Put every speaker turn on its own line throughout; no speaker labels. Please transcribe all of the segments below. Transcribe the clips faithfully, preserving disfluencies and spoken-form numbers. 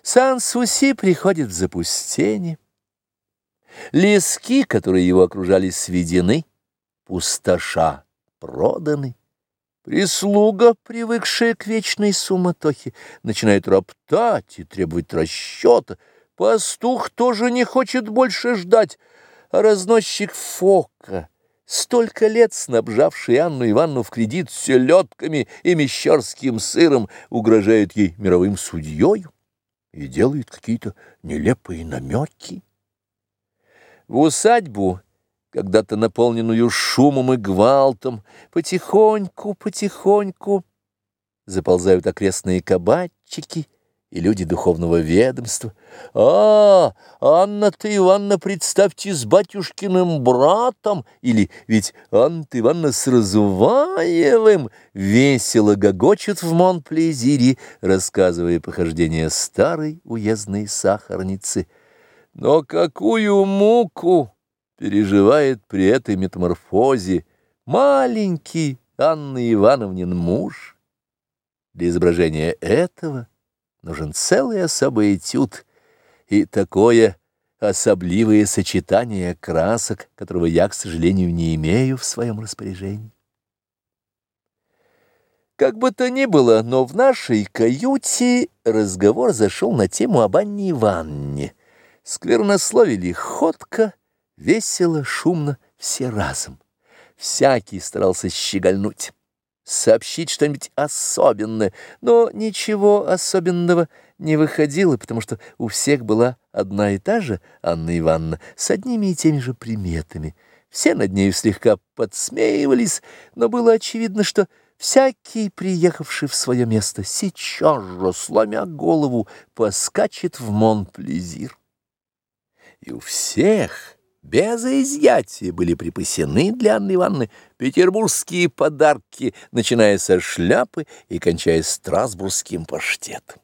Сан-Суси приходит в запустение. Лески, которые его окружали, сведены, пустоша проданы. Прислуга, привыкшая к вечной суматохе, начинает роптать и требовать расчета. Пастух тоже не хочет больше ждать, а разносчик Фока, столько лет снабжавший Анну Ивановну в кредит селедками и мещерским сыром, угрожает ей мировым судьей и делает какие-то нелепые намеки. В усадьбу, когда-то наполненную шумом и гвалтом, потихоньку, потихоньку заползают окрестные кабачики и люди духовного ведомства. «А, Анна-то Ивановна, представьте, с батюшкиным братом!» Или «Ведь Анна-то Ивановна с Разуваевым!» весело гогочут в Монплезире, рассказывая похождения старой уездной сахарницы. Но какую муку переживает при этой метаморфозе маленький Анны Ивановнин муж! Для изображения этого нужен целый особый этюд и такое особливое сочетание красок, которого я, к сожалению, не имею в своем распоряжении. Как бы то ни было, но в нашей каюте разговор зашел на тему об Анне Ивановне. Сквернословили ходко, весело, шумно, все разом. Всякий старался щегольнуть, сообщить что-нибудь особенное, но ничего особенного не выходило, потому что у всех была одна и та же Анна Ивановна с одними и теми же приметами. Все над нею слегка подсмеивались, но было очевидно, что всякий, приехавший в свое место, сейчас же, сломя голову, поскачет в Монплезир. И у всех без изъятия были припасены для Анны Ивановны петербургские подарки, начиная со шляпы и кончая страсбургским паштетом.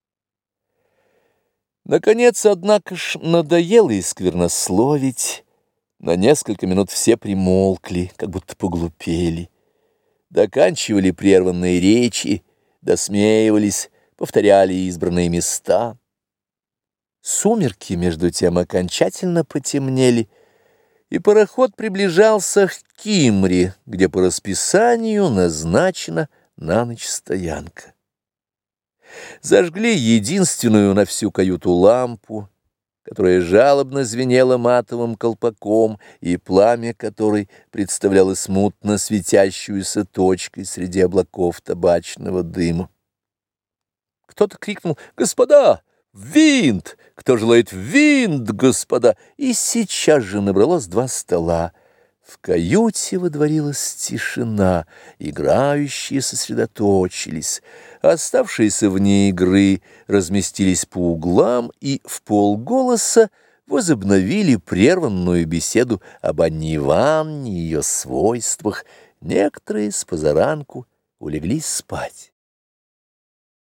Наконец, однако ж, надоело и сквернословить. На несколько минут все примолкли, как будто поглупели. Доканчивали прерванные речи, досмеивались, повторяли избранные места. Сумерки, между тем, окончательно потемнели, и пароход приближался к Кимре, где по расписанию назначена на ночь стоянка. Зажгли единственную на всю каюту лампу, которая жалобно звенела матовым колпаком, и пламя которой представляло смутно светящуюся точкой среди облаков табачного дыма. Кто-то крикнул: «Господа! Винт! Кто желает винт, господа?» И сейчас же набралось два стола. В каюте водворилась тишина, играющие сосредоточились, оставшиеся вне игры разместились по углам и вполголоса возобновили прерванную беседу об Анне Ивановне и ее свойствах. Некоторые с позаранку улеглись спать.